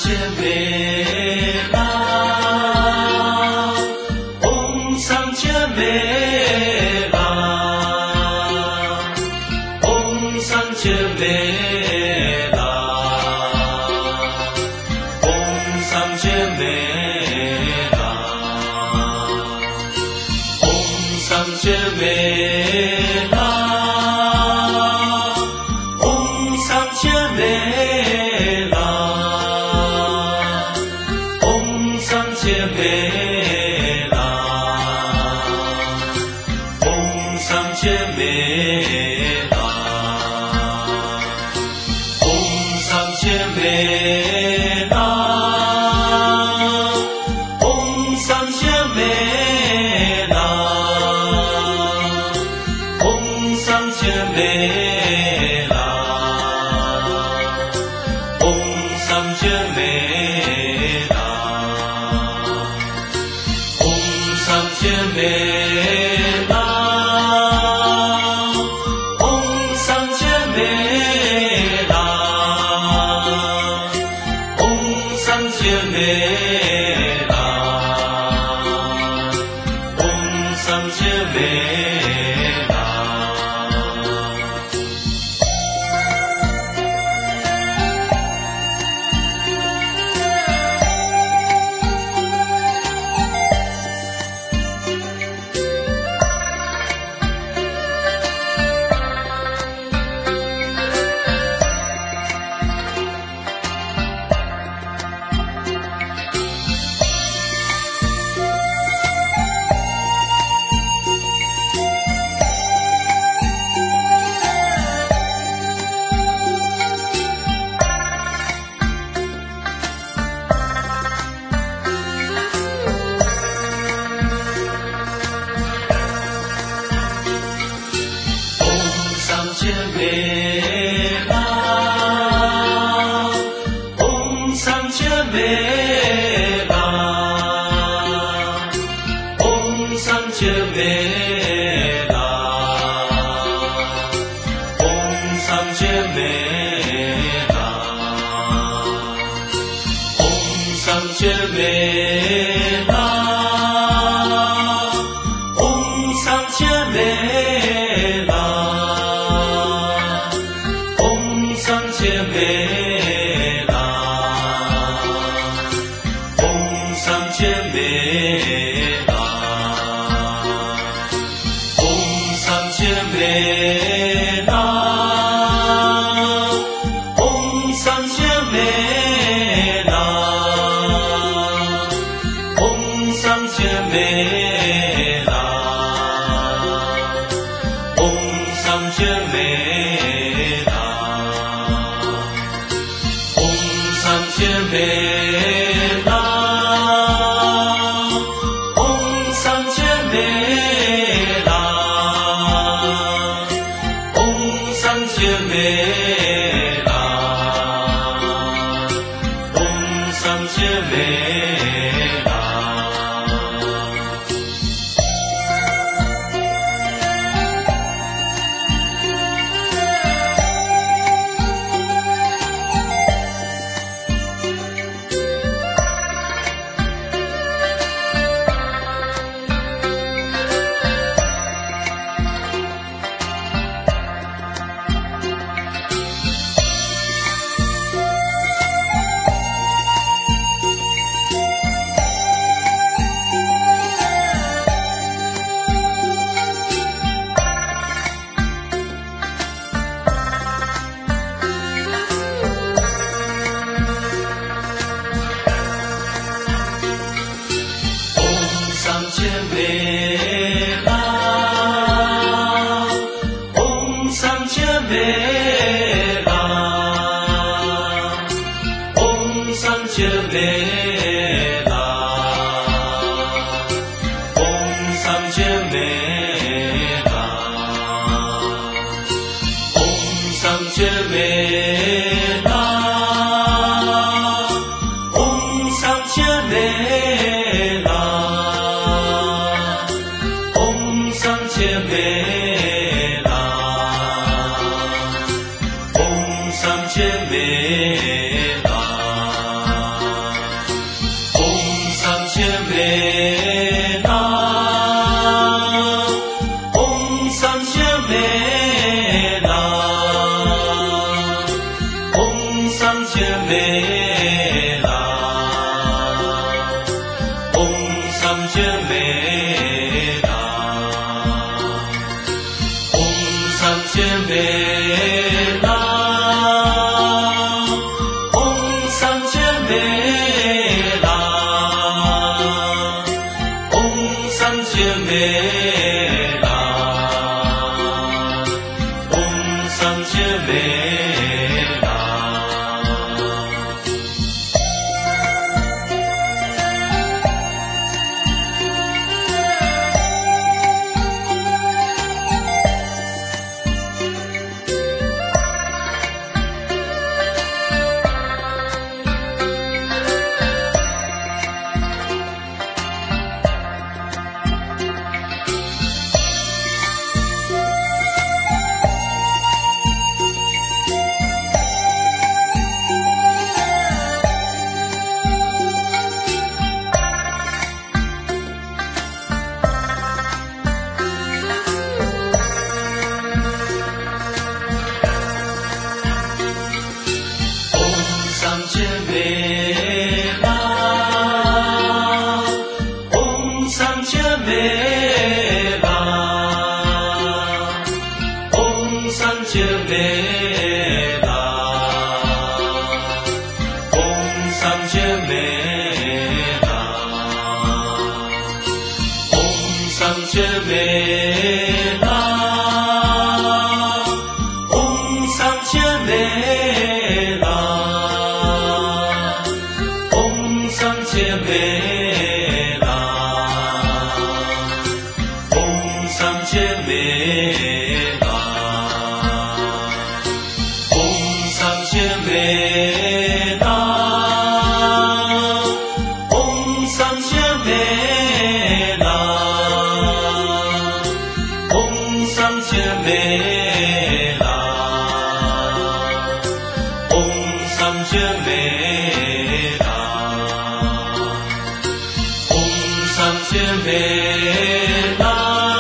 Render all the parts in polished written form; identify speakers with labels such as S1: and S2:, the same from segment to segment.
S1: 姐妹啦，红裳姐妹啦，红裳姐妹啦，红裳姐妹啦，红裳姐妹啦，红裳姐妹啦。姐妹啦，红裳姐妹啦，红裳姐妹啦，红裳姐妹啦，红裳姐妹啦，红裳姐妹啦。姐妹啦，红裳姐妹啦，红裳姐妹啦，红裳姐妹啦。姐妹啦，红裳姐妹啦，红裳姐妹啦，红裳姐妹啦，红裳姐妹啦，红裳姐妹啦。姐妹啦，红裳姐妹啦，红裳姐妹啦，红裳姐妹啦，红裳姐妹啦，红裳姐妹啦。姐妹啦，红裳姐妹啦，红裳姐妹啦，红裳姐妹啦。姐妹啦，红裳姐妹啦，红裳姐妹啦，红裳姐妹啦，红裳姐妹啦，红裳姐妹啦。姐妹啦，红裳姐妹啦， 美啦，红三姐妹啦，红三姐妹啦，红三姐妹啦，红三姐妹啦，红三姐妹啦。姐妹啦，红三姐妹啦，红三姐妹啦，红三姐妹啦，红三姐妹啦，红三姐妹啦。姐妹啦，红三姐妹啦，红三姐妹啦，红三姐妹啦，红三姐妹啦，红三姐妹啦。三姐妹啦，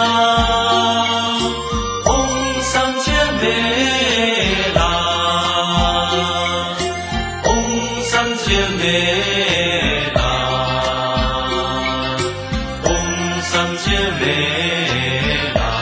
S1: 红三姐妹啦，红三姐妹啦，红三姐妹啦。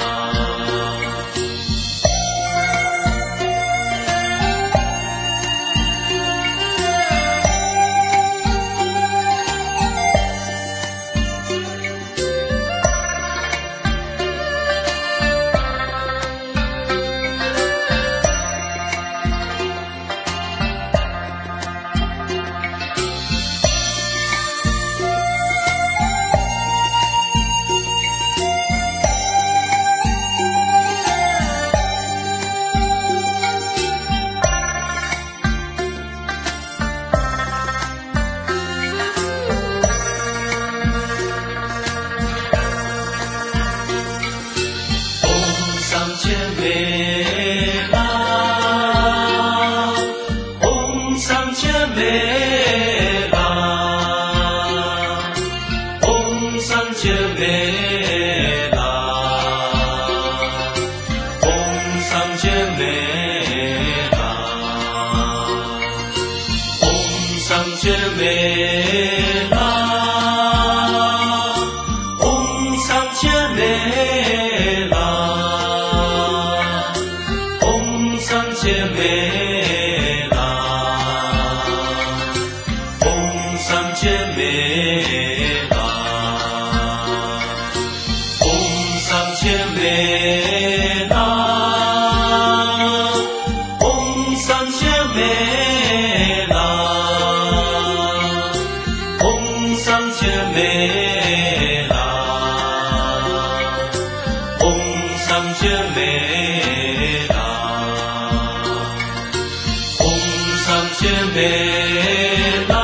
S1: 姐妹啦，红三姐妹啦，红三姐妹啦，红三姐妹啦，红三姐妹啦，红三姐妹啦。三姐妹啦，红三姐妹啦，红三姐妹啦，红三姐妹啦，红三姐妹啦，红三姐妹啦。姐妹啦，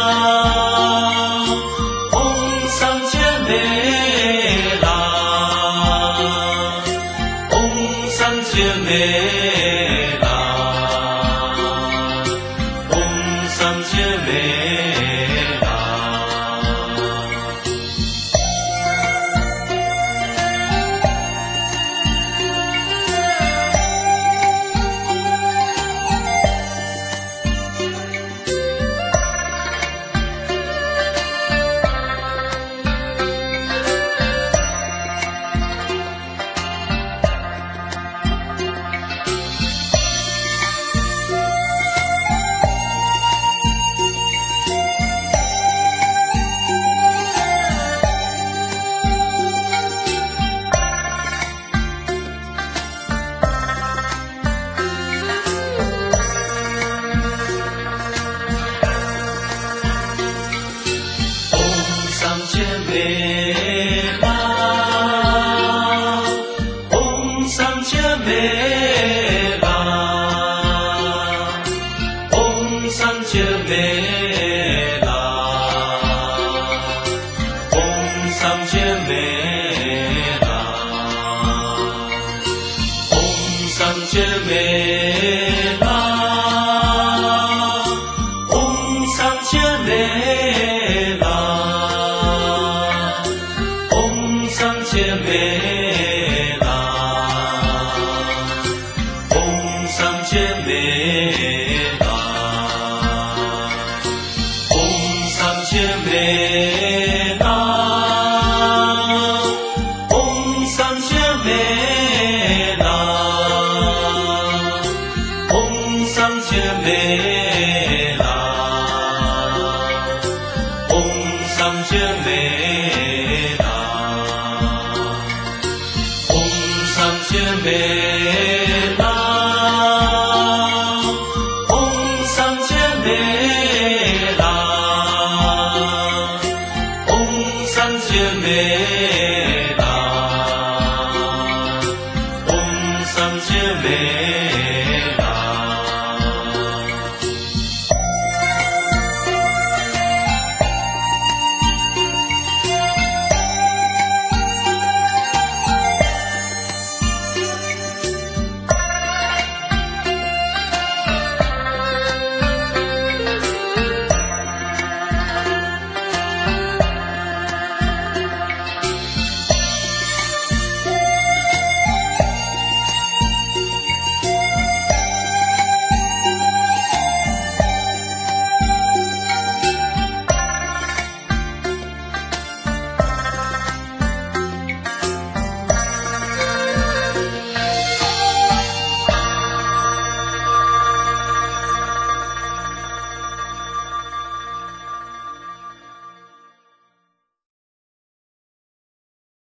S1: 红三姐妹啦，红三姐妹啦，红三姐妹啦。 上结美。